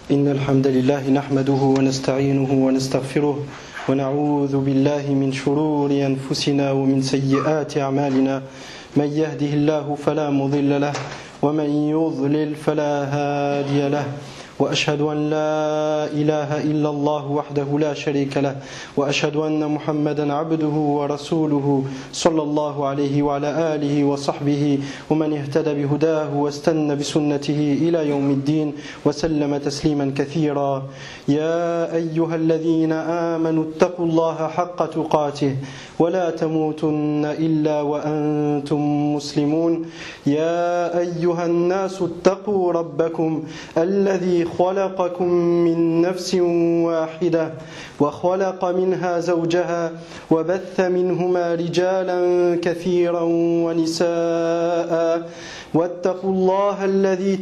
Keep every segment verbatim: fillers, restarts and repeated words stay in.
إن الحمد لله نحمده ونستعينه ونستغفره ونعوذ بالله من شرور أنفسنا ومن سيئات أعمالنا من يهده الله فلا مضل له ومن يضلل فلا هادي له وأشهد أن لا إله إلا الله وحده لا شريك له وأشهد أن محمدا عبده ورسوله صلى الله عليه وعلى آله وصحبه ومن اهتدى بهداه واستنى بسنته إلى يوم الدين وسلم تسليما كثيرا. يا أيها الذين آمنوا اتقوا الله حق تقاته ولا تموتن إلا وأنتم مسلمون. يا أيها الناس اتقوا ربكم الذي خلقكم من نفس واحدة وخلق منها زوجها وبث منهما رجالا كثيرا ونساء واتقوا الله الذي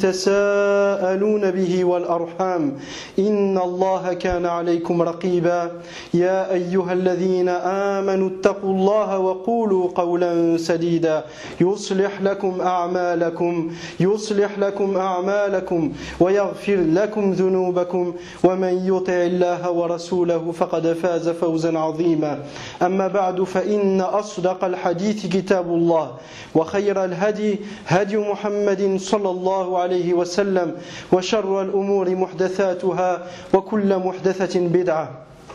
تساءلون به والأرحام إن الله كان عليكم رقيبا. يا أيها الذين آمنوا اتقوا الله وقولوا قولا سديدا يصلح لكم أعمالكم يصلح لكم أعمالكم ويغفر لكم ذنوبكم ومن يطع الله ورسوله فقد فاز فوزا عظيما. أما بعد فإن أصدق الحديث كتاب الله وخير الهدي هدي محمد صلى الله عليه وسلم وشر الأمور محدثاتها وكل محدثة بدعة.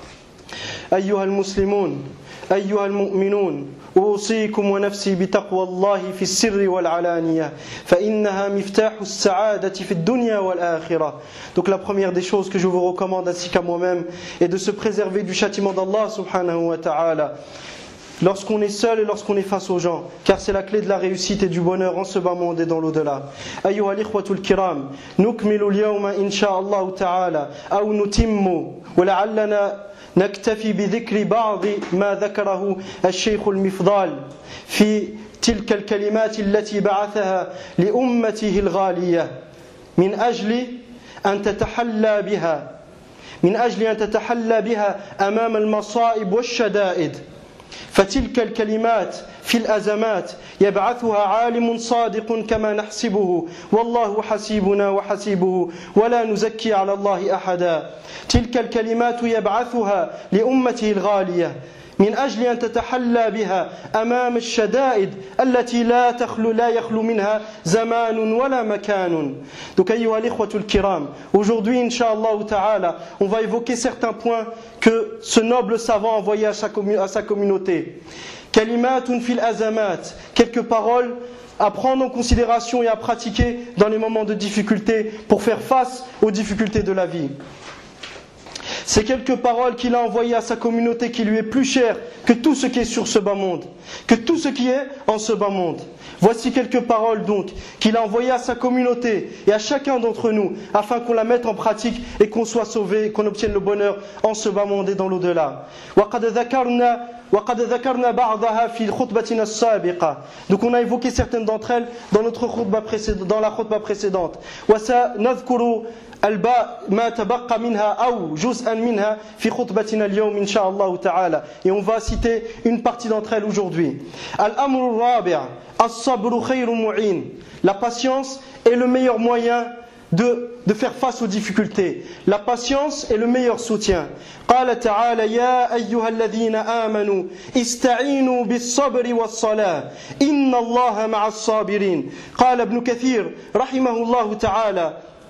أيها المسلمون أيها المؤمنون أوصيكم ونفسي بتقوى الله في السر والعلانية فإنها مفتاح السعادة في الدنيا والآخرة. Donc la première des choses que je vous recommande ainsi qu'à moi-même est de se préserver du châtiment d'Allah subhanahu wa ta'ala lorsqu'on est seul et lorsqu'on est face aux gens, car c'est la clé de la réussite et du bonheur en ce bas monde et dans l'au-delà. أيها الإخوة الكرام نكمل اليوم إن شاء الله تعالى أو نتم ولعلنا نكتفي بذكر بعض ما ذكره الشيخ المفضال في تلك الكلمات التي بعثها لأمته الغالية من أجل أن تتحلى بها من أجل أن تتحلى بها أمام المصائب والشدائد. فتلك الكلمات في الأزمات يبعثها عالم صادق كما نحسبه والله حسيبنا وحسيبه ولا نزكي على الله أحدا. تلك الكلمات يبعثها لأمته الغالية من أجل أن تتحلى بها أمام الشدائد التي لا تخلو لا يخلو منها زمان ولا مكان. Donc أيها الإخوة الكرام, aujourd'hui Inch'Allah ta'ala, on va évoquer certains points que ce noble savant a envoyé à sa, commun- à sa communauté. Kalimatun fil azamat, quelques paroles à prendre en considération et à pratiquer dans les moments de difficulté pour faire face aux difficultés de la vie. C'est quelques paroles qu'il a envoyées à sa communauté qui lui est plus chère que tout ce qui est sur ce bas monde, que tout ce qui est en ce bas monde. Voici quelques paroles donc qu'il a envoyées à sa communauté et à chacun d'entre nous afin qu'on la mette en pratique et qu'on soit sauvé, qu'on obtienne le bonheur en ce bas monde et dans l'au-delà. وقد ذكرنا وقد ذكرنا بعضها في خطبتنا السابقة. Donc on a évoqué certaines d'entre elles dans notre khutbah précédente, dans la khutbah précédente. وسنذكر الباء ما تبقى منها أو جزءا منها في خطبتنا اليوم إن شاء الله تعالى. Et on va citer une partie d'entre elles aujourd'hui. الأمر الرابع الصبر خير معين. La patience est le meilleur moyen de, de faire face aux difficultés. La patience est le meilleur soutien. قال تعالى يا أيها الذين آمنوا استعينوا بالصبر والصلاة إن الله مع الصابرين. قال ابن كثير رحمه الله تعالى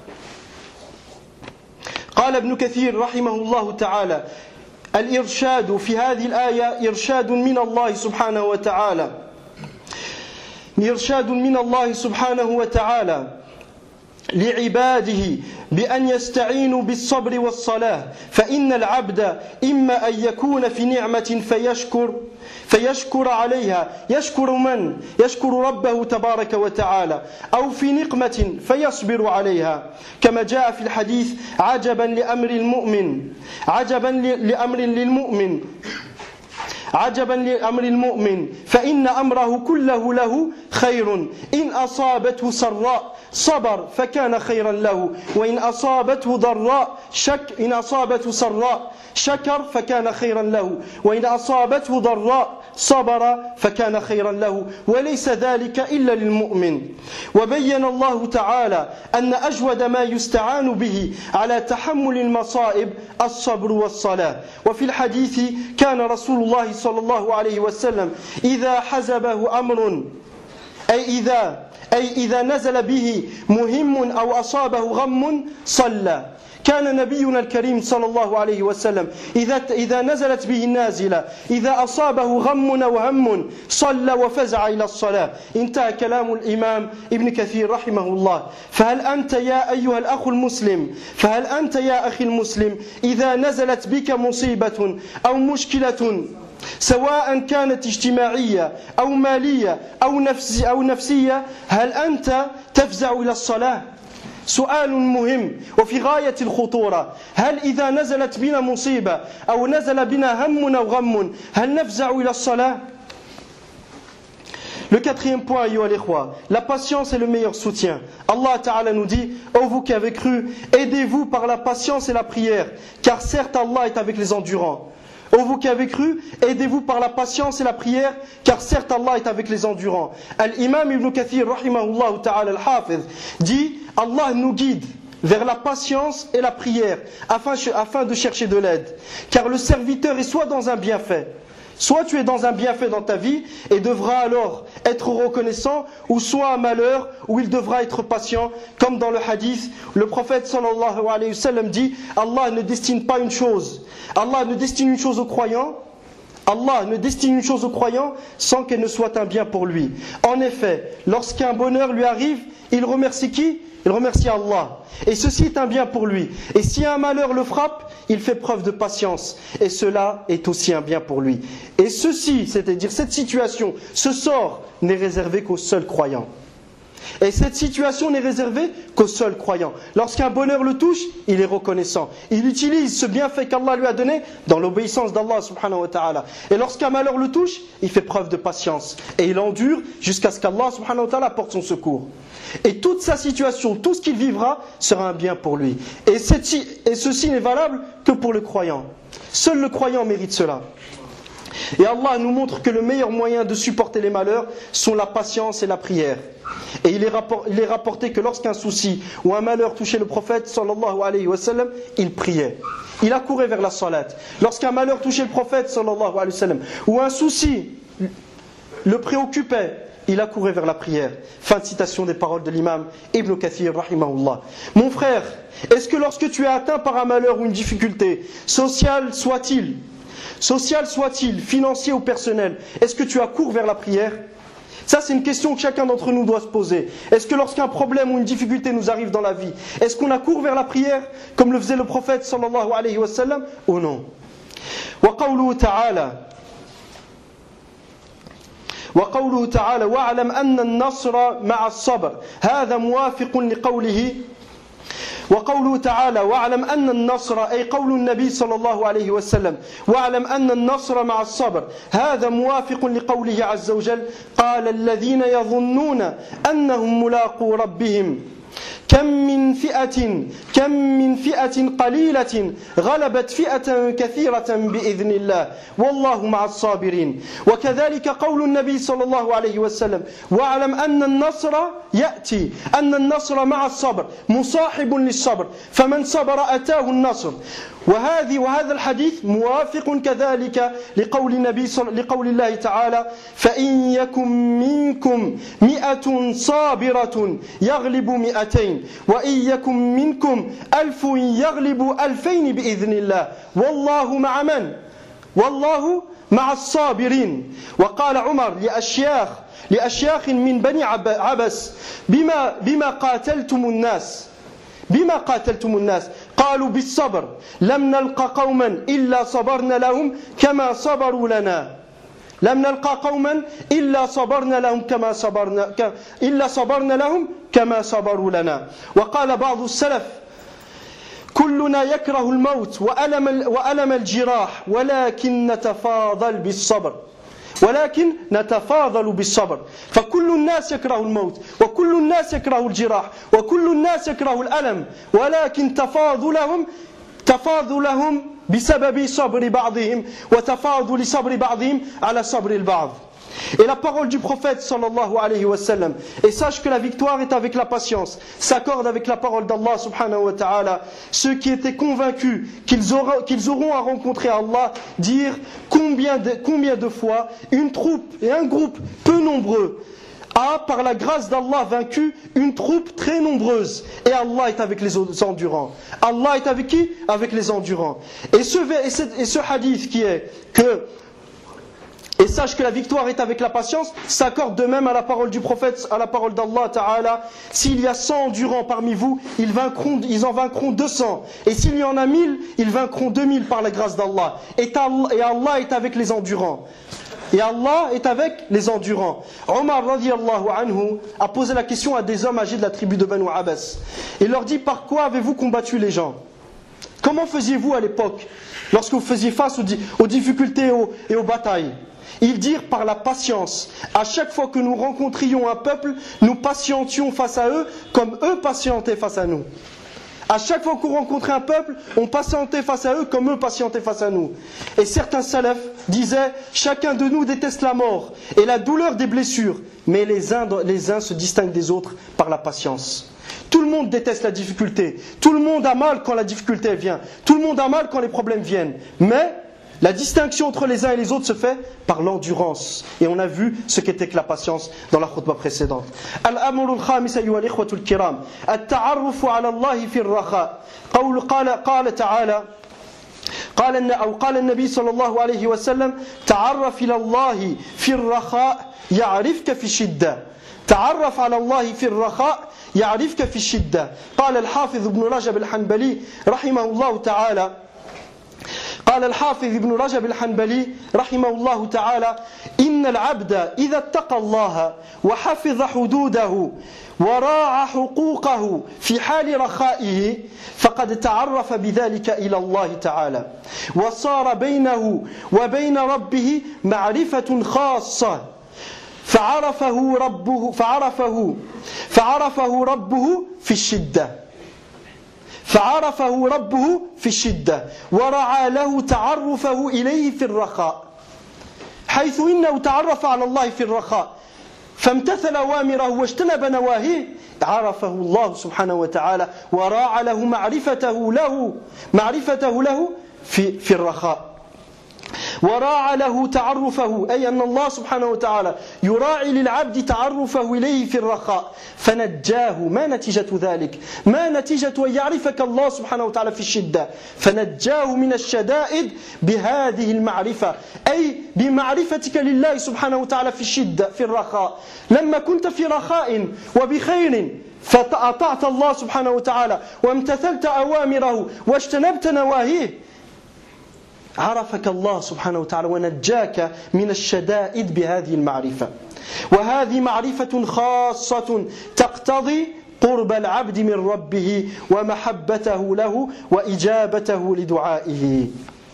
قال ابن كثير رحمه الله تعالى الإرشاد في هذه الآية إرشاد من الله سبحانه وتعالى إرشاد من الله سبحانه وتعالى لعباده بأن يستعينوا بالصبر والصلاة فإن العبد إما أن يكون في نعمة فيشكر فيشكر عليها يشكر من؟ يشكر ربه تبارك وتعالى أو في نقمة فيصبر عليها كما جاء في الحديث عجبا لأمر المؤمن عجبا لأمر للمؤمن عجبا لأمر المؤمن فإن أمره كله له خير إن أصابته سراء صبر فكان خيرا له وإن أصابته ضراء شك إن أصابته سراء شكر فكان خيرا له وإن أصابته ضراء صبر فكان خيرا له وليس ذلك إلا للمؤمن. وبين الله تعالى أن أجود ما يستعان به على تحمل المصائب الصبر والصلاة. وفي الحديث كان رسول الله صلى الله عليه وسلم إذا حزبه أمر أي إذا أي إذا نزل به مهم أو أصابه غم صلى. كان نبينا الكريم صلى الله عليه وسلم إذا إذا نزلت به النازلة إذا أصابه غم أو هم صلى وفزع إلى الصلاة. انتهى كلام الإمام ابن كثير رحمه الله. فهل أنت يا أيها الأخ المسلم فهل أنت يا أخي المسلم إذا نزلت بك مصيبة أو مشكلة سواء كانت اجتماعية أو مالية أو نفسي أو نفسية هل أنت تفزع إلى الصلاة؟ سؤال مهم وفي غاية الخطورة. هل إذا نزلت بنا مصيبة أو نزل بنا هم أو غم هل نفزع إلى الصلاة؟ Le quatrième point, ayyuha l'ikhwa, la patience est le meilleur soutien. Allah Ta'ala nous dit, ô vous qui avez cru, aidez-vous par la patience et la prière, car certes Allah est avec les endurants. Ô vous qui avez cru, aidez-vous par la patience et la prière, car certes Allah est avec les endurants. Al-Imam Ibn Kathir, rahimahullah ta'ala al-Hafiz, dit, Allah nous guide vers la patience et la prière, afin, afin de chercher de l'aide. Car le serviteur est soit dans un bienfait, soit tu es dans un bienfait dans ta vie et devras alors être reconnaissant, ou soit un malheur où il devra être patient, comme dans le hadith, le prophète sallallahu alayhi wa sallam dit, Allah ne destine pas une chose, Allah ne destine une chose aux croyants, Allah ne destine une chose aux croyants sans qu'elle ne soit un bien pour lui. En effet, lorsqu'un bonheur lui arrive, il remercie qui? Il remercie Allah. Et ceci est un bien pour lui. Et si un malheur le frappe, il fait preuve de patience. Et cela est aussi un bien pour lui. Et ceci, c'est-à-dire cette situation, ce sort, n'est réservé qu'aux seuls croyants. Et cette situation n'est réservée qu'aux seuls croyants. Lorsqu'un bonheur le touche, il est reconnaissant. Il utilise ce bienfait qu'Allah lui a donné dans l'obéissance d'Allah subhanahu wa ta'ala. Et lorsqu'un malheur le touche, il fait preuve de patience. Et il endure jusqu'à ce qu'Allah subhanahu wa ta'ala apporte son secours. Et toute sa situation, tout ce qu'il vivra, sera un bien pour lui. Et, cette, et ceci n'est valable que pour le croyant. Seul le croyant mérite cela. Et Allah nous montre que le meilleur moyen de supporter les malheurs sont la patience et la prière. Et il est, rapport, il est rapporté que lorsqu'un souci ou un malheur touchait le prophète sallallahu alayhi wa sallam, il priait. Il accourait vers la salat. Lorsqu'un malheur touchait le prophète sallallahu alayhi wa sallam, ou un souci le préoccupait, il accourait vers la prière. Fin de citation des paroles de l'imam Ibn Kathir rahimahullah. Mon frère, est-ce que lorsque tu es atteint par un malheur ou une difficulté, sociale soit-il, social soit-il, financier ou personnel, est-ce que tu accours vers la prière? Ça, c'est une question que chacun d'entre nous doit se poser. Est-ce que lorsqu'un problème ou une difficulté nous arrive dans la vie, est-ce qu'on accourt vers la prière comme le faisait le prophète sallallahu alayhi wa sallam ou non? Wa qawluhu ta'ala وقوله تعالى واعلم أن النصر مع الصبر هذا موافق لقوله وقوله تعالى واعلم أن النصر أي قول النبي صلى الله عليه وسلم واعلم أن النصر مع الصبر هذا موافق لقوله عز وجل قال الذين يظنون أنهم ملاقو ربهم كم من فئة كم من فئة قليلة غلبت فئة كثيرة بإذن الله والله مع الصابرين. وكذلك قول النبي صلى الله عليه وسلم واعلم أن النصر يأتي أن النصر مع الصبر مصاحب للصبر فمن صبر أتاه النصر. وهذه وهذا الحديث موافق كذلك لقول النبي لقول الله تعالى فإن يكن منكم مئة صابرة يغلب مئتين وإن يكن منكم ألف يغلب ألفين بإذن الله والله مع من؟ والله مع الصابرين. وقال عمر لأشياخ لأشياخ من بني عبس بما بما قاتلتم الناس بما قاتلتم الناس قالوا بالصبر لم نلقى قوما إلا صبرنا لهم كما صبروا لنا لم نلقى قوما إلا صبرنا لهم كما صبرنا إلا صبرنا لهم كما صبروا لنا. وقال بعض السلف كلنا يكره الموت وألم وألم الجراح ولكن نتفاضل بالصبر ولكن نتفاضل بالصبر. فكل الناس يكره الموت وكل الناس يكره الجراح وكل الناس يكره الألم ولكن تفاضلهم تفاضلهم بسبب صبر بعضهم وتفاضل صبر بعضهم على صبر البعض. Et la parole du prophète sallallahu alayhi wa sallam, et sache que la victoire est avec la patience, s'accorde avec la parole d'Allah subhanahu wa ta'ala. Ceux qui étaient convaincus qu'ils auront, qu'ils auront à rencontrer Allah, dire combien de, combien de fois une troupe et un groupe peu nombreux a, par la grâce d'Allah, vaincu une troupe très nombreuse. Et Allah est avec les endurants. Allah est avec qui? Avec les endurants. Et ce, et ce, et ce hadith qui est que et sache que la victoire est avec la patience, s'accorde de même à la parole du prophète, à la parole d'Allah Ta'ala. S'il y a cent endurants parmi vous, ils, vaincront, ils en vaincront deux cents. Et s'il y en a mille, ils vaincront deux mille par la grâce d'Allah. Et Allah est avec les endurants. Et Allah est avec les endurants. Omar radiyallahu anhu a posé la question à des hommes âgés de la tribu de Banu Abbas. Il leur dit: par quoi avez-vous combattu les gens? Comment faisiez-vous à l'époque, lorsque vous faisiez face aux, aux difficultés et aux, et aux batailles? Ils dirent: par la patience. À chaque fois que nous rencontrions un peuple, nous patientions face à eux comme eux patientaient face à nous. À chaque fois qu'on rencontrait un peuple, on patientait face à eux comme eux patientaient face à nous. Et certains salafs disaient: chacun de nous déteste la mort et la douleur des blessures, mais les uns, les uns se distinguent des autres par la patience. Tout le monde déteste la difficulté. Tout le monde a mal quand la difficulté vient. Tout le monde a mal quand les problèmes viennent. Mais la distinction entre les uns et les autres se fait par l'endurance. Et on a vu ce qu'était que la patience dans la khutbah précédente. Al-amru al-khamis ayyuha al-ikhwatu al-kiram, at-ta'arrufu ala Allah fi ar-rakha. Qawl qala qala ta'ala قال أو قال النبي صلى الله عليه وسلم: تعرف إلى الله في الرخاء يعرفك في الشدة. تعرف على الله في الرخاء يعرفك في الشدة. قال الحافظ ابن رجب الحنبلي رحمه الله تعالى قال الحافظ ابن رجب الحنبلي رحمه الله تعالى: إن العبد إذا اتقى الله وحفظ حدوده وراعى حقوقه في حال رخائه فقد تعرف بذلك إلى الله تعالى وصار بينه وبين ربه معرفة خاصة فعرفه ربه فعرفه فعرفه ربه في الشدة فعرفه ربه في الشدة ورعى له تعرفه إليه في الرخاء حيث إنه تعرف على الله في الرخاء فامتثل أوامره واجتنب نواهيه عرفه الله سبحانه وتعالى وراعى له معرفته له معرفته له في في الرخاء وراعى له تعرفه أي أن الله سبحانه وتعالى يراعي للعبد تعرفه إليه في الرخاء فنجاه. ما نتيجة ذلك؟ ما نتيجة أن يعرفك الله سبحانه وتعالى في الشدة فنجاه من الشدائد بهذه المعرفة أي بمعرفتك لله سبحانه وتعالى في الشدة في الرخاء. لما كنت في رخاء وبخير فأطعت الله سبحانه وتعالى وامتثلت أوامره واجتنبت نواهيه عرفك الله سبحانه وتعالى ونجاك من الشدائد بهذه المعرفة. وهذه معرفة خاصة تقتضي قرب العبد من ربه ومحبته له وإجابته لدعائه.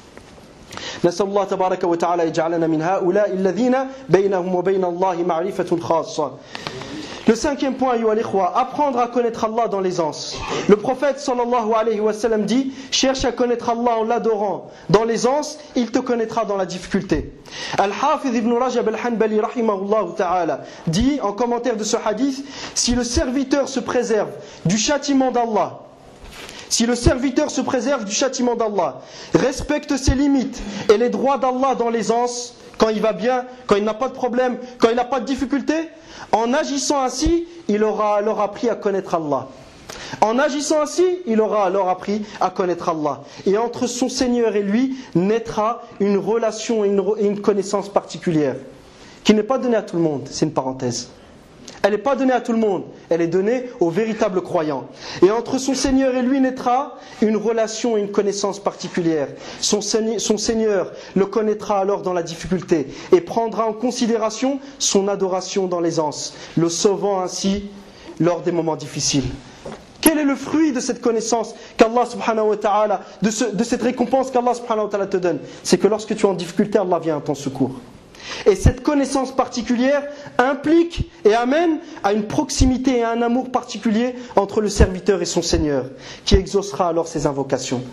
نسأل الله تبارك وتعالى يجعلنا من هؤلاء الذين بينهم وبين الله معرفة خاصة. Le cinquième point, ayyuha al-ikhwa, apprendre à connaître Allah dans l'aisance. Le prophète sallallahu alayhi wa sallam dit: cherche à connaître Allah en l'adorant dans l'aisance, il te connaîtra dans la difficulté. Al-Hafiz ibn Rajab al-Hanbali rahimahullah ta'ala dit en commentaire de ce hadith: si le serviteur se préserve du châtiment d'Allah, si le serviteur se préserve du châtiment d'Allah, respecte ses limites et les droits d'Allah dans l'aisance, quand il va bien, quand il n'a pas de problème, quand il n'a pas de difficulté, en agissant ainsi, il aura alors appris à connaître Allah. En agissant ainsi, il aura alors appris à connaître Allah. Et entre son Seigneur et lui naîtra une relation et une, une connaissance particulière, qui n'est pas donnée à tout le monde, c'est une parenthèse. Elle n'est pas donnée à tout le monde, elle est donnée aux véritables croyants. Et entre son Seigneur et lui naîtra une relation et une connaissance particulière. Son Seigneur, son Seigneur le connaîtra alors dans la difficulté et prendra en considération son adoration dans l'aisance, le sauvant ainsi lors des moments difficiles. Quel est le fruit de cette connaissance qu'Allah subhanahu wa ta'ala, de, ce, de cette récompense qu'Allah subhanahu wa ta'ala te donne? C'est que lorsque tu es en difficulté, Allah vient à ton secours. Et cette connaissance particulière implique et amène à une proximité et à un amour particulier entre le serviteur et son Seigneur, qui exaucera alors ses invocations.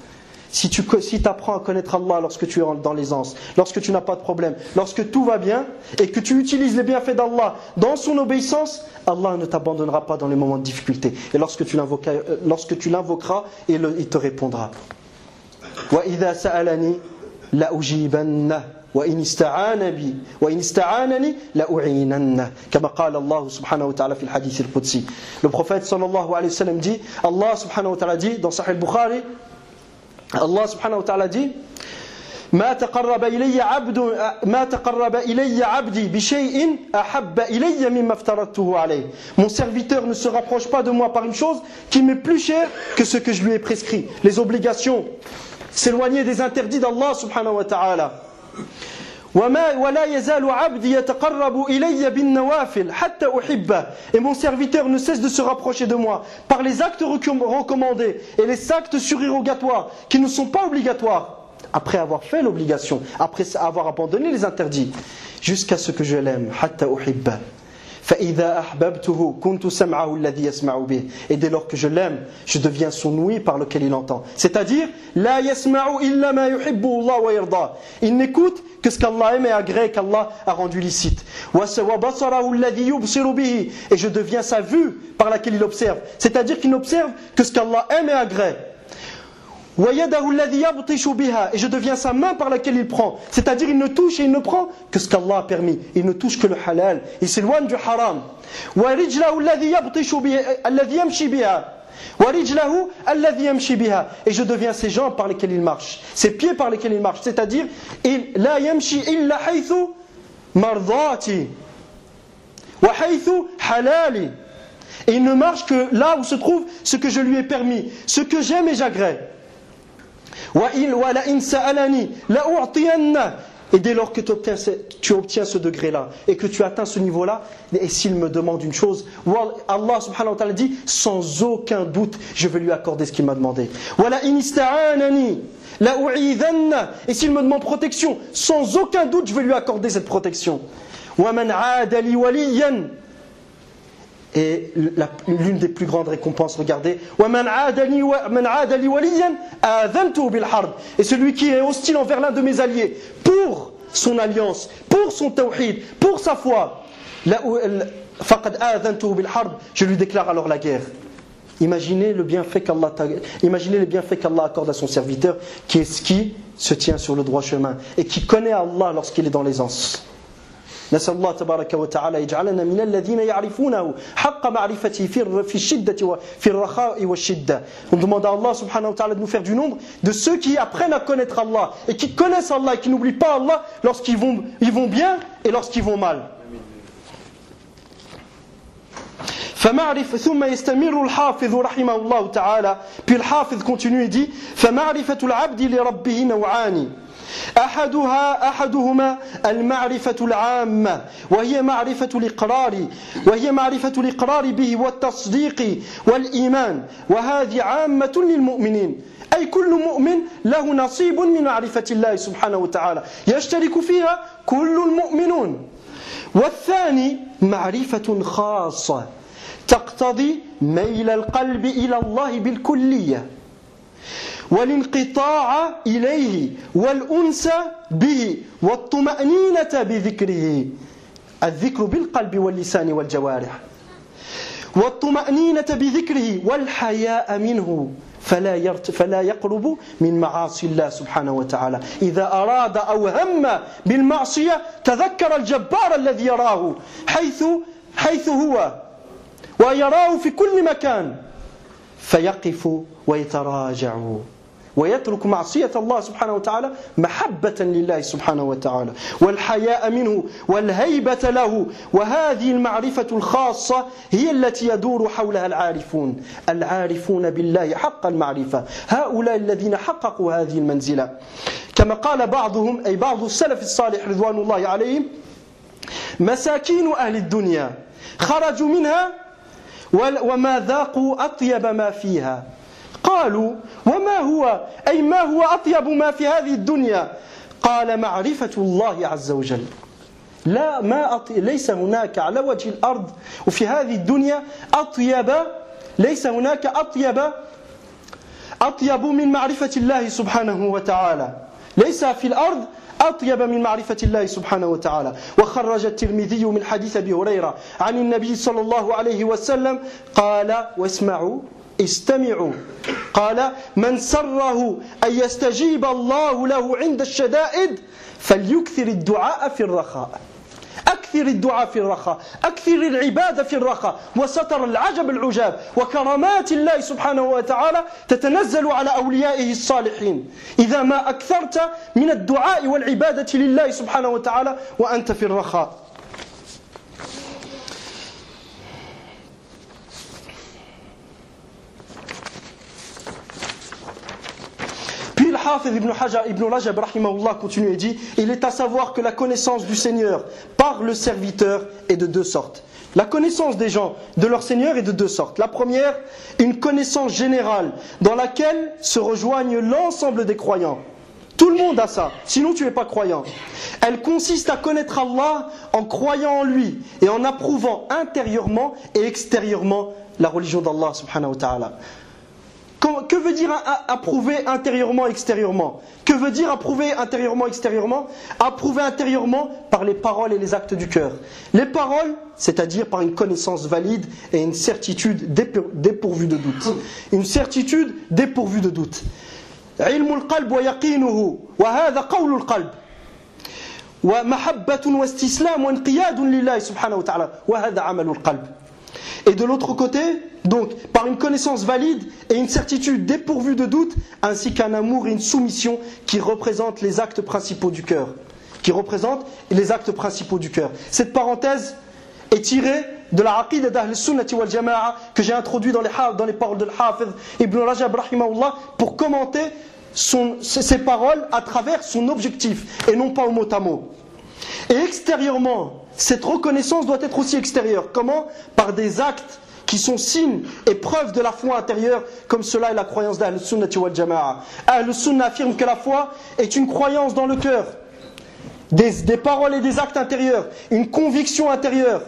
Si tu si apprends à connaître Allah lorsque tu es dans l'aisance, lorsque tu n'as pas de problème, lorsque tout va bien et que tu utilises les bienfaits d'Allah dans son obéissance, Allah ne t'abandonnera pas dans les moments de difficulté. Et lorsque tu l'invoqueras, lorsque tu l'invoqueras, il, il te répondra. Wa idha sa'alani la ujibanna wa in ista'ana bi wa in ista'anani la u'inanna kama qala Allah subhanahu wa ta'ala fi al-hadith al-qudsi. Le prophète sallallahu alayhi wa sallam dit, Allah subhanahu wa ta'ala dit dans Sahih al-Bukhari, Allah subhanahu wa ta'ala dit ما تقرب إلي عبد ما تقرب إلي عبدي بشيء أحب إلي مما افترضته عليه. Mon serviteur ne se rapproche pas de moi par une chose qui m'est plus chère que ce que je lui ai prescrit. Les obligations, s'éloigner des interdits d'Allah subhanahu wa ta'ala. ولا يزال عبدي يتقرب إلي بالنوافل حتى أحبه. Et mon serviteur ne cesse de se rapprocher de moi par les actes recommandés et les actes surérogatoires qui ne sont pas obligatoires, après avoir fait l'obligation, après avoir abandonné les interdits, jusqu'à ce que je l'aime. حتى أحبه. فإذا أحببته كنت سمعه الذي يسمع به. Et dès lors que je l'aime, je deviens son ouïe par lequel il entend. C'est-à-dire, لا يسمع إلا ما يحبه الله ويرضاه. Il n'écoute que ce qu'Allah aime et agrée, qu'Allah a rendu licite. وبصره الذي يبصر به. Et je deviens sa vue par laquelle il observe. C'est-à-dire qu'il n'observe que ce qu'Allah aime et agrée. وَيَدَهُ الَّذِي يَبْطِشُ بِهَا. Et je deviens sa main par laquelle il prend. C'est-à-dire il ne touche et il ne prend que ce qu'Allah a permis. Il ne touche que le halal. Il s'éloigne du haram. وَرِجْلَهُ الَّذِي يَبْطِشُ بِهَا الَّذِي يَمْشِي بِهَا وَرِجْلَهُ الَّذِي يَمْشِي بِهَا. Et je deviens ses jambes par lesquelles il marche, ses pieds par lesquels il marche. C'est-à-dire il لا يمشي إلا حيث مرضاتي وحيث حلالي. Et il ne marche que là où se trouve ce que je lui ai permis, ce que j'aime et j'agrée. Et dès lors que tu obtiens, tu obtiens ce degré-là et que tu atteins ce niveau-là, et s'il me demande une chose, Allah subhanahu wa ta'ala dit, sans aucun doute, je vais lui accorder ce qu'il m'a demandé. Et s'il me demande protection, sans aucun doute, je vais lui accorder cette protection. Et l'une des plus grandes récompenses, regardez, et celui qui est hostile envers l'un de mes alliés pour son alliance, pour son tawhid, pour sa foi, je lui déclare alors la guerre. Imaginez le bienfait qu'Allah, imaginez le bienfait qu'Allah accorde à son serviteur, qui est ce qui se tient sur le droit chemin et qui connaît Allah lorsqu'il est dans l'aisance. نسأل الله تبارك وتعالى يجعلنا من الذين يعرفونه حق معرفته في الشدة وفي الرخاء والشدة. On demande à Allah subhanahu wa ta'ala de nous faire du nombre de ceux qui apprennent à connaître Allah et qui connaissent Allah et qui n'oublient pas Allah lorsqu'ils vont, ils vont bien et lorsqu'ils vont mal. فمعرف ثم يستمر الحافظ رحمه الله تعالى. Puis le حافظ continue et dit فمعرفة العبد لربه نوعان. أحدها أحدهما المعرفة العامة وهي معرفة الإقرار وهي معرفة الإقرار به والتصديق والإيمان وهذه عامة للمؤمنين أي كل مؤمن له نصيب من معرفة الله سبحانه وتعالى يشترك فيها كل المؤمنون. والثاني معرفة خاصة تقتضي ميل القلب إلى الله بالكلية والانقطاع إليه والأنس به والطمأنينة بذكره. الذكر بالقلب واللسان والجوارح. والطمأنينة بذكره والحياء منه فلا فلا يقرب من معاصي الله سبحانه وتعالى. إذا أراد أو هم بالمعصية تذكر الجبار الذي يراه حيث حيث هو ويراه في كل مكان فيقف ويتراجع ويترك معصية الله سبحانه وتعالى محبة لله سبحانه وتعالى والحياء منه والهيبة له. وهذه المعرفة الخاصة هي التي يدور حولها العارفون العارفون بالله حق المعرفة. هؤلاء الذين حققوا هذه المنزلة كما قال بعضهم أي بعض السلف الصالح رضوان الله عليهم مساكين أهل الدنيا خرجوا منها وما ذاقوا أطيب ما فيها. قالوا وما هو أي ما هو أطيب ما في هذه الدنيا؟ قال معرفة الله عز وجل. لا ما أطيب ليس هناك على وجه الأرض وفي هذه الدنيا أطيب ليس هناك أطيب أطيب من معرفة الله سبحانه وتعالى ليس في الأرض أطيب من معرفة الله سبحانه وتعالى. وخرج الترمذي من حديث أبي هريرة عن النبي صلى الله عليه وسلم قال واسمعوا استمعوا قال من سره أن يستجيب الله له عند الشدائد فليكثر الدعاء في الرخاء. أكثر الدعاء في الرخاء، أكثر العبادة في الرخاء، وستر العجب العجاب وكرامات الله سبحانه وتعالى تتنزل على أوليائه الصالحين إذا ما أكثرت من الدعاء والعبادة لله سبحانه وتعالى وأنت في الرخاء. Puis le Hafiz Ibn Hajar, Ibn Rajab, rahimahullah, continue et dit, il est à savoir que la connaissance du Seigneur par le serviteur est de deux sortes. La connaissance des gens de leur Seigneur est de deux sortes. La première, une connaissance générale dans laquelle se rejoignent l'ensemble des croyants. Tout le monde a ça, sinon tu n'es pas croyant. Elle consiste à connaître Allah en croyant en lui et en approuvant intérieurement et extérieurement la religion d'Allah subhanahu wa ta'ala. Que veut dire approuver intérieurement et extérieurement? Que veut dire approuver intérieurement et extérieurement? Approuver intérieurement par les paroles et les actes du cœur. Les paroles, c'est-à-dire par une connaissance valide et une certitude dépourvue de doute. Une certitude dépourvue de doute. علم القلب ويقينه وهذا قول القلب ومحبة واستسلام وانقياد لله سبحانه وتعالى وهذا عمل القلب. Et de l'autre côté, donc, par une connaissance valide et une certitude dépourvue de doute, ainsi qu'un amour et une soumission qui représentent les actes principaux du cœur. Qui représentent les actes principaux du cœur. Cette parenthèse est tirée de la aqida d'Ahl Sunnati wal Jama'a que j'ai introduit dans les, dans les paroles de l'Hafiz Ibn Rajab rahimahullah pour commenter son, ses paroles à travers son objectif et non pas au mot à mot. Et extérieurement, cette reconnaissance doit être aussi extérieure. Comment? Par des actes qui sont signes et preuves de la foi intérieure, comme cela est la croyance d'Ahl Sunnati wal Jama'a. Ahl Sunna affirme que la foi est une croyance dans le cœur, des, des paroles et des actes intérieurs, une conviction intérieure,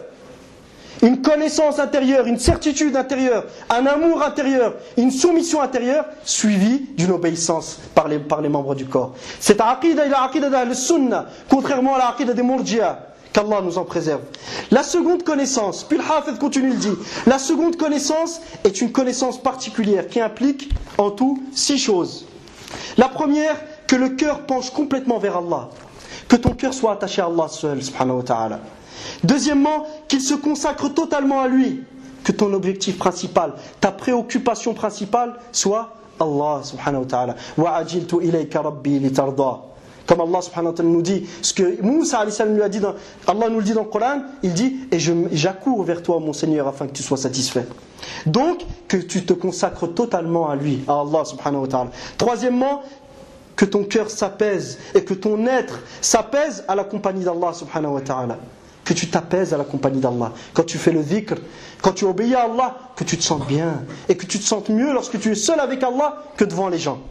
une connaissance intérieure, une certitude intérieure, un amour intérieur, une soumission intérieure, suivie d'une obéissance par les, par les membres du corps. Cette aqida est la aqida d'Ahl Sunna, contrairement à la aqida des Murji'a. Qu'Allah nous en préserve. La seconde connaissance, puis le Hafiz continue le dit, la seconde connaissance est une connaissance particulière qui implique en tout six choses. La première, que le cœur penche complètement vers Allah, que ton cœur soit attaché à Allah seul, subhanahu wa ta'ala. Deuxièmement, qu'il se consacre totalement à lui, que ton objectif principal, ta préoccupation principale soit Allah subhanahu wa ta'ala. Wa ajiltu ilayka rabbi litarda. Comme Allah subhanahu wa ta'ala nous dit, ce que Moussa alayhi salam lui a dit, dans, Allah nous le dit dans le Coran, il dit, et je, j'accours vers toi mon Seigneur afin que tu sois satisfait. Donc, que tu te consacres totalement à lui, à Allah subhanahu wa ta'ala. Troisièmement, que ton cœur s'apaise et que ton être s'apaise à la compagnie d'Allah subhanahu wa ta'ala. Que tu t'apaises à la compagnie d'Allah. Quand tu fais le dhikr, quand tu obéis à Allah, que tu te sentes bien et que tu te sentes mieux lorsque tu es seul avec Allah que devant les gens.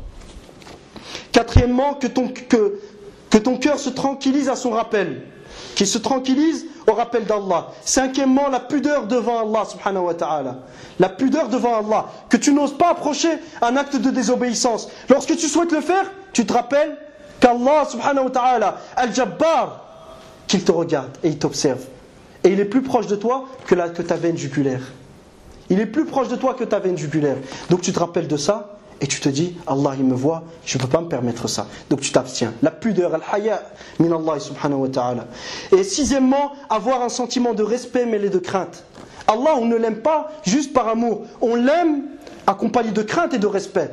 Quatrièmement, que ton, que, que ton cœur se tranquillise à son rappel, qu'il se tranquillise au rappel d'Allah. Cinquièmement, la pudeur devant Allah subhanahu wa ta'ala. La pudeur devant Allah, que tu n'oses pas approcher un acte de désobéissance. Lorsque tu souhaites le faire, tu te rappelles qu'Allah subhanahu wa ta'ala, Al-Jabbar, qu'il te regarde et il t'observe. Et il est plus proche de toi que, la, que ta veine jugulaire. Il est plus proche de toi que ta veine jugulaire. Donc tu te rappelles de ça. Et tu te dis, Allah il me voit, je ne peux pas me permettre ça. Donc tu t'abstiens. La pudeur, al-haya min Allah subhanahu wa ta'ala. Et sixièmement, avoir un sentiment de respect mêlé de crainte. Allah, on ne l'aime pas juste par amour. On l'aime accompagné de crainte et de respect.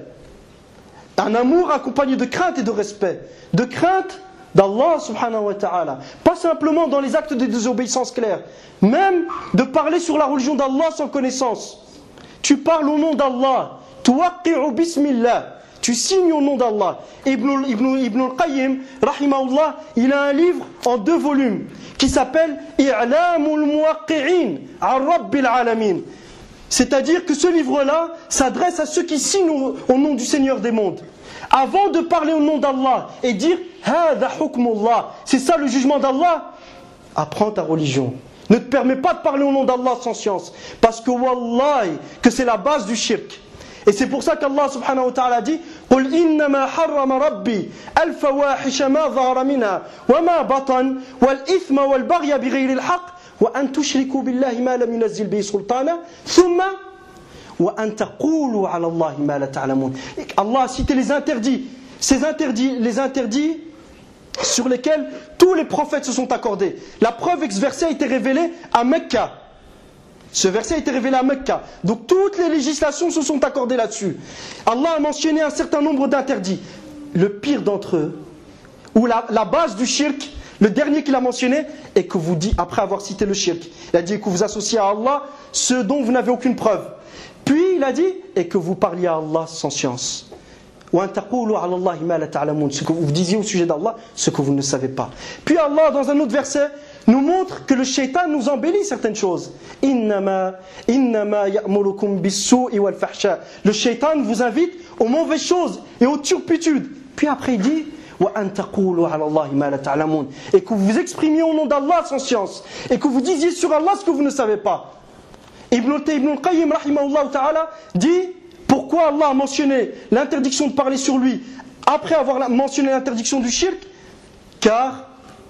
Un amour accompagné de crainte et de respect. De crainte d'Allah subhanahu wa ta'ala. Pas simplement dans les actes de désobéissance claire. Même de parler sur la religion d'Allah sans connaissance. Tu parles au nom d'Allah. Tu signes au nom d'Allah. Ibn, Ibn, Ibn al-Qayyim, rahimahullah, il a un livre en deux volumes qui s'appelle I'lamul Muwaqqi'in an Rabbil Alamin. C'est-à-dire que ce livre-là s'adresse à ceux qui signent au, au nom du Seigneur des mondes. Avant de parler au nom d'Allah et dire Hada hukmullah, c'est ça le jugement d'Allah, apprends ta religion. Ne te permets pas de parler au nom d'Allah sans science. Parce que wallahi, que c'est la base du shirk. Et c'est pour ça qu'Allah subhanahu wa ta'ala dit قُلْ إِنَّمَا حَرَّمَ رَبِّي الْفَوَاحِشَ مَا ظَهَرَ مِنْهَا وَمَا بَطَنَ وَالْإِثْمَ وَالْبَغْيَ بِغَيْرِ الْحَقِّ وَأَن تُشْرِكُوا بِاللَّهِ مَا لَمْ يُنَزِّلْ بِهِ سُلْطَانًا ثُمَّ وَأَن تَقُولُوا عَلَى اللَّهِ مَا لَا تَعْلَمُونَ. Allah a cité les interdits, ces interdits, les interdits sur lesquels tous les prophètes se sont accordés. La preuve est que ce verset a été révélé à Mecca. Ce verset a été révélé à Mecca. Donc toutes les législations se sont accordées là-dessus. Allah a mentionné un certain nombre d'interdits. Le pire d'entre eux, ou la, la base du shirk, le dernier qu'il a mentionné, est que vous dites, après avoir cité le shirk, il a dit que vous associez à Allah ce dont vous n'avez aucune preuve. Puis il a dit, et que vous parliez à Allah sans science. Ce que vous disiez au sujet d'Allah, ce que vous ne savez pas. Puis Allah, dans un autre verset, nous montre que le shaitan nous embellit certaines choses. Innama, innama ya'murukum bis-su'i wal-fahsha. Le shaitan vous invite aux mauvaises choses et aux turpitudes. Puis après il dit wa an taqulu 'ala Allahi ma la ta'lamun, et que vous vous exprimiez au nom d'Allah sans science, et que vous disiez sur Allah ce que vous ne savez pas. Ibn al-Qayyim rahimahullah ta'ala dit pourquoi Allah a mentionné l'interdiction de parler sur lui après avoir mentionné l'interdiction du shirk. Car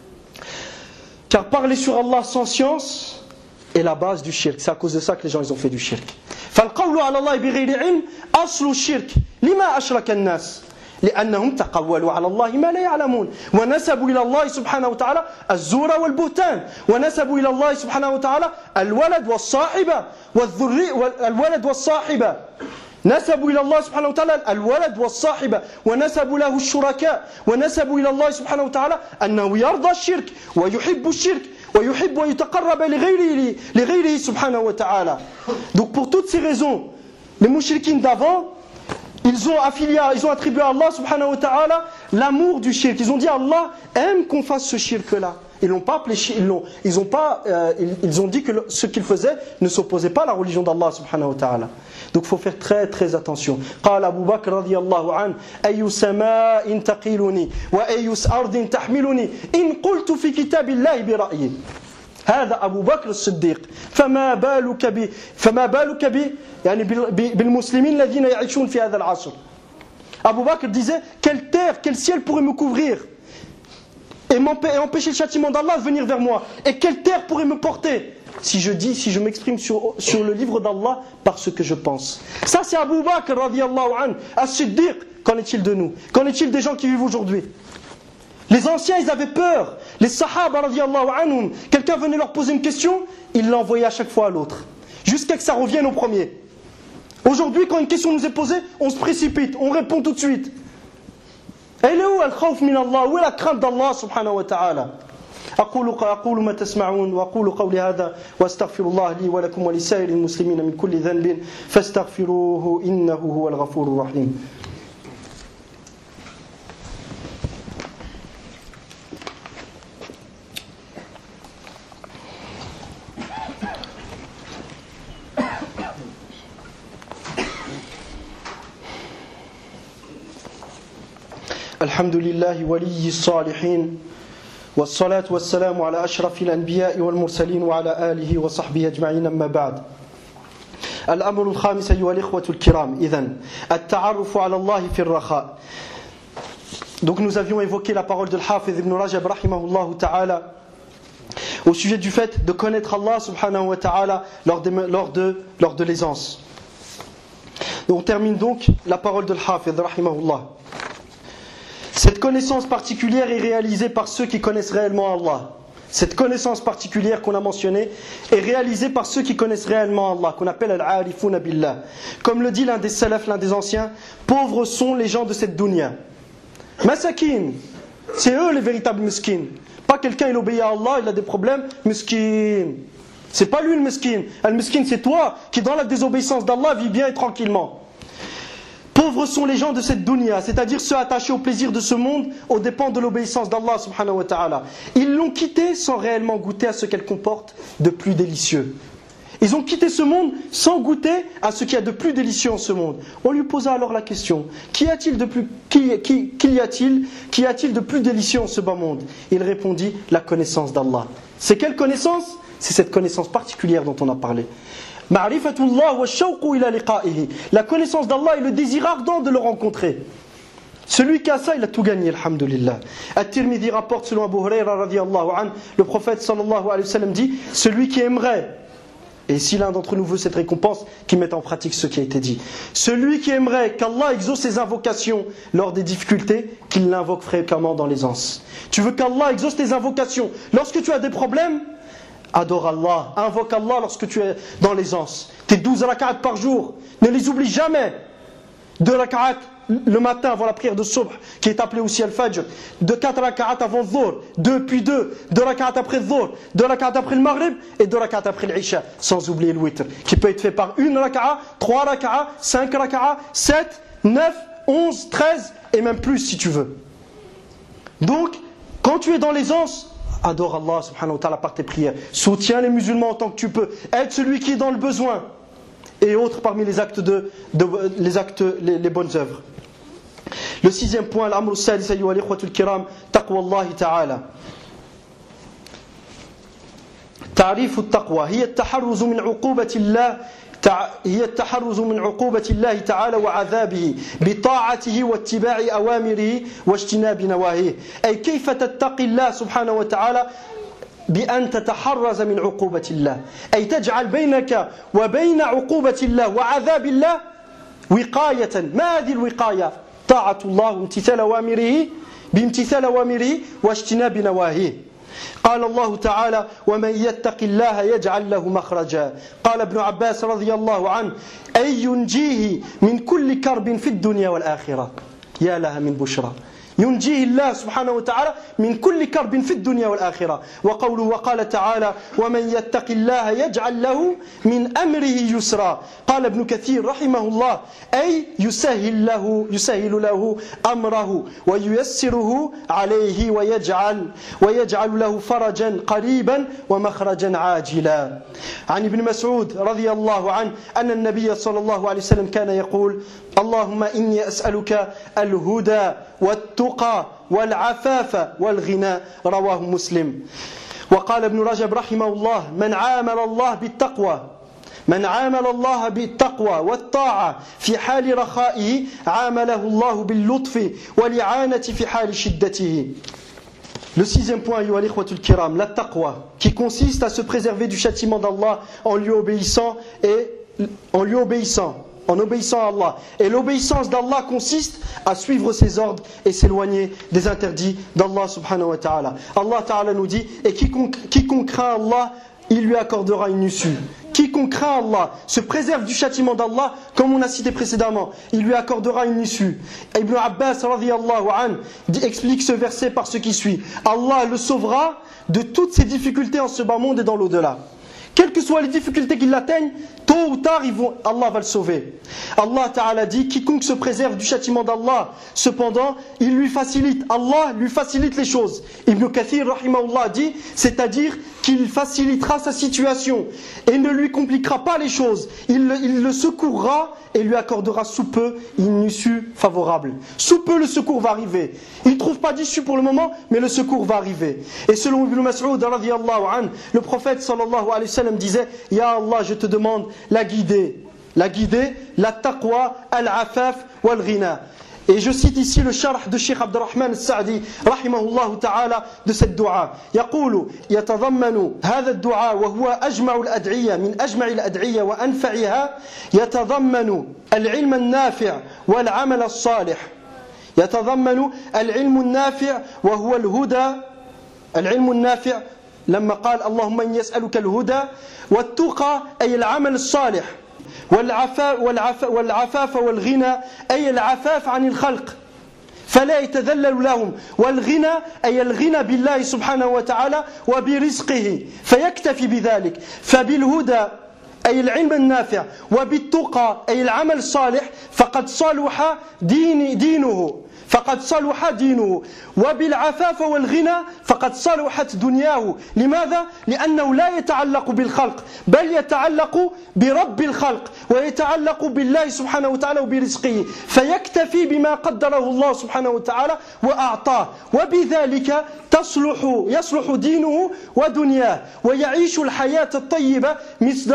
Car parler sur Allah sans science est la base du shirk. C'est à cause de ça que les gens ils ont fait du shirk. فالقول على الله بغير علم أصل الشرك لما أشرك الناس لأنهم تقولوا على الله ما لا يعلمون ونسبوا إلى الله سبحانه وتعالى الزور والبهتان ونسبوا إلى الله سبحانه وتعالى الولد والصاحبة والذري والولد والصاحبة نسبوا إلى الله سبحانه وتعالى الولد والصاحبة ونسبوا له الشركاء ونسبوا إلى الله سبحانه وتعالى أنه يرضى الشرك ويحب الشرك ويحب أن يتقرب لغيره لغيره سبحانه وتعالى. Donc pour toutes ces raisons, les mouchriquines d'avant, ils ont affilié, ils ont attribué à Allah subhanahu wa ta'ala l'amour du shirk. Ils ont dit Allah aime qu'on fasse ce shirk là. Ils l'ont pas appelé, ils l'ont, ils ont pas, euh, ils, ils ont dit que le, ce qu'ils faisaient ne s'opposait pas à la religion d'Allah subhanahu wa ta'ala. Donc il faut faire très très attention. قال أبو بكر رضي الله عنه أي سماء تقيلني وأي أرض تحملني إن قلت في كتاب الله برأيي. هذا أبو بكر الصديق. فما بالك ب فما بالك ب يعني بالمسلمين الذين يعيشون في هذا العصر. Abu Bakr disait quelle terre, quel ciel pourrait me couvrir et empêcher le châtiment d'Allah de venir vers moi, et quelle terre pourrait me porter si je dis, si je m'exprime sur, sur le livre d'Allah par ce que je pense. Ça c'est Abu Bakr radiyallahu anhu, as-Siddiq. Qu'en est-il de nous? Qu'en est-il des gens qui vivent aujourd'hui? Les anciens ils avaient peur. Les sahaba radiyallahu anhum, quelqu'un venait leur poser une question, ils l'envoyaient à chaque fois à l'autre, jusqu'à que ça revienne au premier. Aujourd'hui quand une question nous est posée, on se précipite, on répond tout de suite. Elle est où al-khawf min Allah? Où est la crainte d'Allah subhanahu wa ta'ala? أقول أقول ما تسمعون وأقول قولي هذا وأستغفر الله لي ولكم ولسائر المسلمين من كل ذنب فاستغفروه إنه هو الغفور الرحيم. الحمد لله ولي الصالحين والصلاة والسلام على أشرف الأنبياء والمرسلين وعلى آله وصحبه أجمعين أما بعد. الأمر الخامس أيها الإخوة الكرام إذن التعرف على الله في الرخاء. Donc nous avions évoqué la parole de l'Hafiz ibn Rajab rahimahullah ta'ala au sujet du fait de connaître Allah subhanahu wa ta'ala lors de, lors de, lors de l'aisance. On termine donc la parole de l'Hafiz rahimahullah. Cette connaissance particulière est réalisée par ceux qui connaissent réellement Allah. Cette connaissance particulière qu'on a mentionnée est réalisée par ceux qui connaissent réellement Allah, qu'on appelle al-arifuna billah. Comme le dit l'un des salafs, l'un des anciens, pauvres sont les gens de cette dunya. Masakin, c'est eux les véritables miskin. Pas quelqu'un il obéit à Allah, il a des problèmes, miskin. C'est pas lui le miskin. Al-miskin c'est toi qui dans la désobéissance d'Allah vis bien et tranquillement. Pauvres sont les gens de cette dunya, c'est-à-dire ceux attachés au plaisir de ce monde aux dépens de l'obéissance d'Allah subhanahu wa ta'ala. Ils l'ont quitté sans réellement goûter à ce qu'elle comporte de plus délicieux. Ils ont quitté ce monde sans goûter à ce qu'il y a de plus délicieux en ce monde. On lui posa alors la question, qu'y a-t-il de plus, qu'y, qu'y, qu'y a-t-il, qu'y a-t-il de plus délicieux en ce bas monde? Il répondit, la connaissance d'Allah. C'est quelle connaissance? C'est cette connaissance particulière dont on a parlé. Ma'rifatullah wa shawqu ila liqa'ihi. La connaissance d'Allah et le désir ardent de le rencontrer. Celui qui a ça, il a tout gagné, alhamdulillah. At-Tirmidhi rapporte selon Abu Huraira radiyallahu anhu, le prophète sallallahu alayhi wa sallam dit, celui qui aimerait, et si l'un d'entre nous veut cette récompense, qu'il mette en pratique ce qui a été dit. Celui qui aimerait qu'Allah exauce ses invocations lors des difficultés, qu'il l'invoque fréquemment dans l'aisance. Tu veux qu'Allah exauce tes invocations lorsque tu as des problèmes? Adore Allah, invoque Allah lorsque tu es dans l'aisance. Tes douze rak'at par jour, ne les oublie jamais. Deux rak'at le matin avant la prière de Subh, qui est appelée aussi Al-Fajr, de quatre rak'at avant Dhuhr, deux puis deux, deux rak'at après Dhuhr, deux rak'at après le Maghrib et deux rak'at après l'Isha, sans oublier le Witr, qui peut être fait par une rak'at, trois rak'at, cinq rak'at, sept, neuf, onze, treize et même plus si tu veux. Donc, quand tu es dans l'aisance, adore Allah subhanahu wa ta'ala par tes prières, soutiens les musulmans en tant que tu peux, aide celui qui est dans le besoin et autres parmi les actes de, de les actes les, les bonnes œuvres. Le sixième point, l'amru sadis ayyuha al-ikhwatul kiram, taqwa Allah ta'ala. تعريف التقوى هي التحرز من عقوبة الله هي التحرز من عقوبة الله تعالى وعذابه بطاعته واتباع أوامره واجتناب نواهيه. أي كيف تتقي الله سبحانه وتعالى بأن تتحرز من عقوبة الله، أي تجعل بينك وبين عقوبة الله وعذاب الله وقاية. ما هذه الوقاية؟ طاعة الله وامتثال أوامره بامتثال أوامره واجتناب نواهيه. قال الله تعالى ومن يتق الله يجعل له مخرجا. قال ابن عباس رضي الله عنه أي ينجيه من كل كرب في الدنيا والآخرة. يا لها من بشرى. ينجيه الله سبحانه وتعالى من كل كرب في الدنيا والآخرة. وقوله وقال تعالى ومن يتق الله يجعل له من أمره يسرا. قال ابن كثير رحمه الله أي يسهل له يسهل له أمره وييسره عليه ويجعل ويجعل له فرجا قريبا ومخرجا عاجلا. عن ابن مسعود رضي الله عنه أن النبي صلى الله عليه وسلم كان يقول اللهم إني أسألك الهدى والتقى والعفاف والغنى. رواه مسلم. وقال ابن رجب رحمه الله من عامل الله بالتقوى من عامل الله بالتقوى والطاعة في حال رخائه عامله الله باللطف والإعانة في حال شدته. Le sixième point, ayyuha al-ikhwatul kiram, la taqwa, qui consiste à se préserver du châtiment d'Allah en lui obéissant et en lui obéissant. en obéissant à Allah. Et l'obéissance d'Allah consiste à suivre ses ordres et s'éloigner des interdits d'Allah subhanahu wa ta'ala. Allah ta'ala nous dit, et quiconque, quiconque craint Allah, il lui accordera une issue. Quiconque craint Allah, se préserve du châtiment d'Allah, comme on a cité précédemment, il lui accordera une issue. Ibn Abbas radiyallahu anhu explique ce verset par ce qui suit. Allah le sauvera de toutes ses difficultés en ce bas monde et dans l'au-delà. Quelles que soient les difficultés qui l'atteignent, tôt ou tard, ils vont, Allah va le sauver. Allah Ta'ala dit, quiconque se préserve du châtiment d'Allah, cependant, il lui facilite, Allah lui facilite les choses. Ibn Kathir, rahimahullah, dit, c'est-à-dire qu'il facilitera sa situation et ne lui compliquera pas les choses. Il, il le secourra et lui accordera sous peu une issue favorable. Sous peu, le secours va arriver. Il ne trouve pas d'issue pour le moment, mais le secours va arriver. Et selon Ibn Mas'ud, radiyallahu anhu, le prophète sallallahu alayhi wa sallam disait, Ya Allah, je te demande la guider, la guider, la taqwa, al-afaf, wal-ghina. Et je cite ici le sharh de Cheikh Abdurrahman al-Sa'di rahimahullah ta'ala de cette dua. يقول يتضمن هذا الدعاء وهو أجمع الأدعية من أجمع الأدعية وأنفعها يتضمن العلم النافع والعمل الصالح. يتضمن العلم النافع وهو الهدى العلم النافع لما قال اللهم إني أسألك الهدى والتقى أي العمل الصالح والعفاف, والعفاف, والعفاف والغنى أي العفاف عن الخلق فلا يتذلل لهم والغنى أي الغنى بالله سبحانه وتعالى وبرزقه فيكتفي بذلك فبالهدى أي العلم النافع وبالتقى أي العمل الصالح فقد صلح دين دينه فقد صلح دينه وبالعفاف والغنى فقد صلحت دنياه. لماذا؟ لأنه لا يتعلق بالخلق بل يتعلق برب الخلق ويتعلق بالله سبحانه وتعالى وبرزقه فيكتفي بما قدره الله سبحانه وتعالى وأعطاه وبذلك تصلح يصلح دينه ودنياه ويعيش الحياة الطيبة مصداقا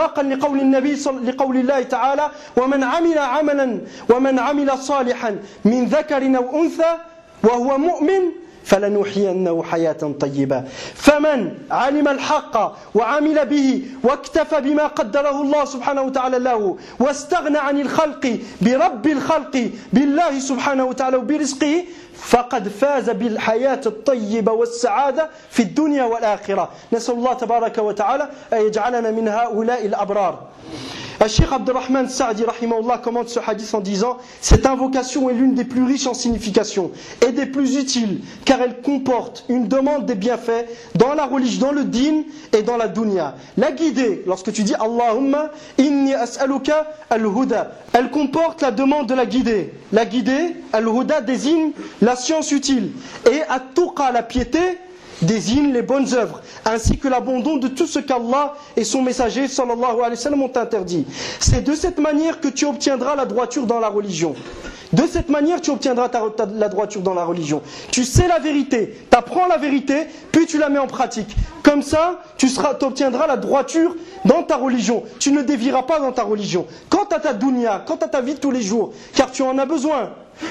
لقول النبي لقول الله تعالى ومن عمل عملا ومن عمل صالحا من ذكر أو أنثى وهو مؤمن فلنحيينه حياة طيبة فمن علم الحق وعمل به واكتفى بما قدره الله سبحانه وتعالى له واستغنى عن الخلق برب الخلق بالله سبحانه وتعالى وبرزقه فقد فاز بالحياة الطيبة والسعادة في الدنيا والآخرة. نسأل الله تبارك وتعالى أن يجعلنا من هؤلاء الأبرار. Cheikh Abdurrahman Sa'di rahimahullah commente ce hadith en disant: cette invocation est l'une des plus riches en signification et des plus utiles car elle comporte une demande des bienfaits dans la religion, dans le din et dans la dunya. La guidée, lorsque tu dis Allahumma inni as'aluka al-huda, elle comporte la demande de la guidée. La guidée, al-huda, désigne la science utile, et at-tuqa, la piété, désigne les bonnes œuvres, ainsi que l'abandon de tout ce qu'Allah et son messager sallallahu alayhi wa sallam ont interdit. C'est de cette manière que tu obtiendras la droiture dans la religion. De cette manière tu obtiendras ta, ta, la droiture dans la religion. Tu sais la vérité, tu apprends la vérité, puis tu la mets en pratique. Comme ça, tu obtiendras la droiture dans ta religion. Tu ne dévieras pas dans ta religion. Quant à ta dunya, quant à ta vie de tous les jours, car tu en as besoin.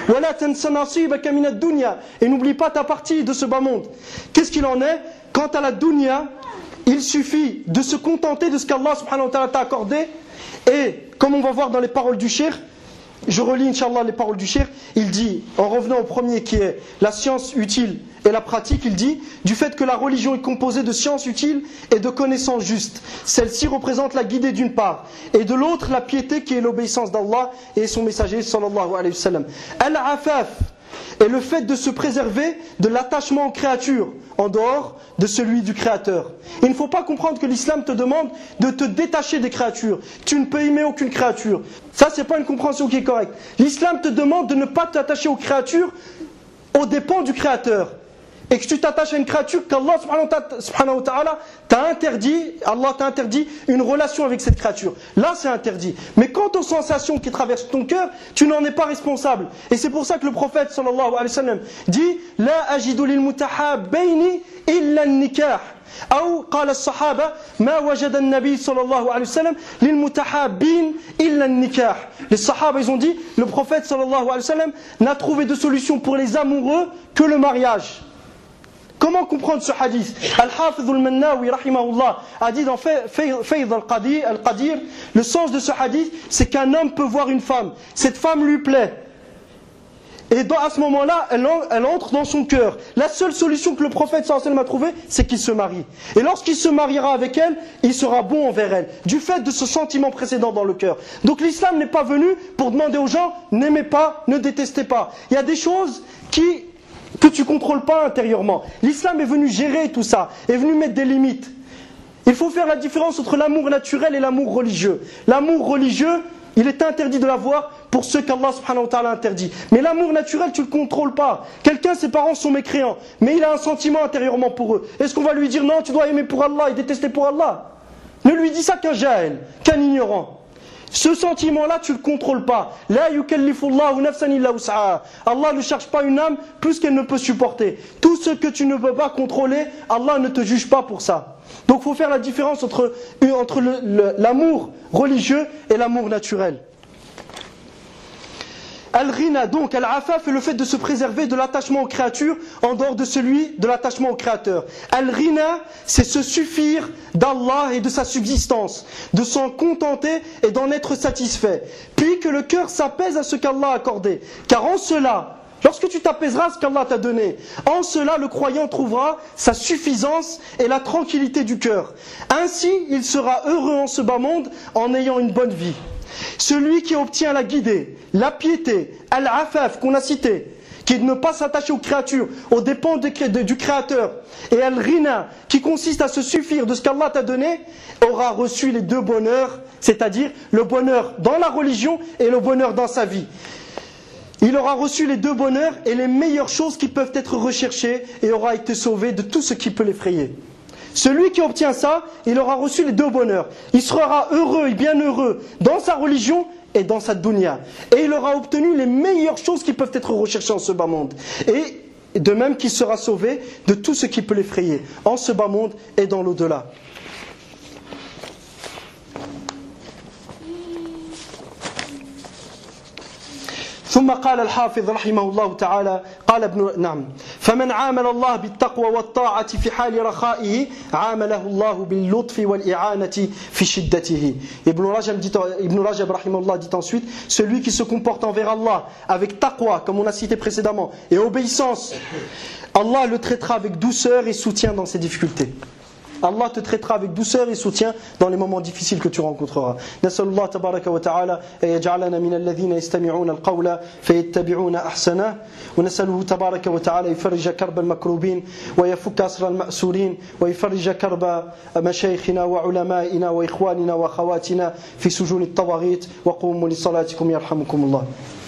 Et n'oublie pas ta partie de ce bas monde. Qu'est-ce qu'il en est? Quant à la dunya, il suffit de se contenter de ce qu'Allah subhanahu wa ta'ala t'a accordé. Et comme on va voir dans les paroles du cheikh, je relis Inch'Allah les paroles du cheikh, il dit, en revenant au premier qui est la science utile et la pratique, il dit, du fait que la religion est composée de sciences utiles et de connaissances justes. Celle-ci représente la guidée d'une part, et de l'autre la piété qui est l'obéissance d'Allah et son messager sallallahu alayhi wa sallam. Al-afaf est le fait de se préserver de l'attachement aux créatures en dehors de celui du Créateur. Il ne faut pas comprendre que l'islam te demande de te détacher des créatures. Tu ne peux aimer aucune créature. Ça, c'est pas une compréhension qui est correcte. L'islam te demande de ne pas t'attacher aux créatures aux dépens du Créateur. Et que tu t'attaches à une créature qu'Allah subhanahu wa ta'ala t'a interdit, Allah t'a interdit une relation avec cette créature. Là, c'est interdit. Mais quant aux sensations qui traversent ton cœur, tu n'en es pas responsable. Et c'est pour ça que le prophète sallallahu alayhi wa sallam dit: La ajidu lil mutahabbayni illa an-nikah. أو قال الصحابة ما وجد النبي صلى الله عليه وسلم للمتحابين إلا النكاح. Les Sahaba, ils ont dit, le prophète sallallahu alayhi wa sallam n'a trouvé de solution pour les amoureux que le mariage. Comment comprendre ce hadith? Al-Hafidh al-Mannawi rahimahullah a dit dans Fayd al-Qadir, al-Qadir, le sens de ce hadith, c'est qu'un homme peut voir une femme, cette femme lui plaît, et dans, à ce moment-là, elle, elle entre dans son cœur. La seule solution que le prophète sallallahu alayhi wa sallam a trouvée, c'est qu'il se marie. Et lorsqu'il se mariera avec elle, il sera bon envers elle, du fait de ce sentiment précédent dans le cœur. Donc l'islam n'est pas venu pour demander aux gens, n'aimez pas, ne détestez pas. Il y a des choses qui... que tu ne contrôles pas intérieurement. L'islam est venu gérer tout ça, est venu mettre des limites. Il faut faire la différence entre l'amour naturel et l'amour religieux. L'amour religieux, il est interdit de l'avoir pour ceux qu'Allah subhanahu wa ta'ala interdit. Mais l'amour naturel, tu ne le contrôles pas. Quelqu'un, ses parents sont mécréants, mais il a un sentiment intérieurement pour eux. Est-ce qu'on va lui dire non, tu dois aimer pour Allah et détester pour Allah? Ne lui dis ça qu'un jahil, qu'un ignorant. Ce sentiment-là, tu ne le contrôles pas. La yukallifullahu nafsan illa wus'aha. Allah ne cherche pas une âme plus qu'elle ne peut supporter. Tout ce que tu ne peux pas contrôler, Allah ne te juge pas pour ça. Donc il faut faire la différence entre, entre le, le, l'amour religieux et l'amour naturel. Al-Ghina, donc, Al-Afaf est le fait de se préserver de l'attachement aux créatures en dehors de celui de l'attachement au Créateur. Al-Ghina, c'est se suffire d'Allah et de sa subsistance, de s'en contenter et d'en être satisfait. Puis que le cœur s'apaise à ce qu'Allah a accordé. Car en cela, lorsque tu t'apaiseras à ce qu'Allah t'a donné, en cela le croyant trouvera sa suffisance et la tranquillité du cœur. Ainsi, il sera heureux en ce bas monde en ayant une bonne vie. Celui qui obtient la guidée, la piété, al-afaf qu'on a cité, qui est de ne pas s'attacher aux créatures, aux dépens de, de, du Créateur, et al-ghina, qui consiste à se suffire de ce qu'Allah t'a donné, aura reçu les deux bonheurs, c'est-à-dire le bonheur dans la religion et le bonheur dans sa vie. Il aura reçu les deux bonheurs et les meilleures choses qui peuvent être recherchées et aura été sauvé de tout ce qui peut l'effrayer. Celui qui obtient ça, il aura reçu les deux bonheurs. Il sera heureux et bien heureux dans sa religion et dans sa dunya. Et il aura obtenu les meilleures choses qui peuvent être recherchées en ce bas monde. Et de même qu'il sera sauvé de tout ce qui peut l'effrayer en ce bas monde et dans l'au-delà. ثم قال الحافظ رحمه الله تعالى قال ابن نعم فمن عامل الله بالتقوى والطاعة في حال رخائه عامله الله باللطف والإعانة في شدته. Ibn Rajab dit, Ibn Rajab rahimahullah dit ensuite, celui qui se comporte envers Allah avec taqwa, comme on a cité précédemment, et obéissance, Allah le traitera avec douceur et soutien dans ses difficultés. Allah te traitera avec douceur et soutien dans les moments difficiles que tu rencontreras. نسأل الله تبارك وتعالى أن يجعلنا من الذين يستمعون القول فيتبعون أحسنه ونسأله تبارك وتعالى يفرج كرب المكروبين ويفك أسر المأسورين ويفرج كرب مشايخنا وعلمائنا وإخواننا وأخواتنا في سجون الطواغيت وقوموا لصلاتكم يرحمكم الله.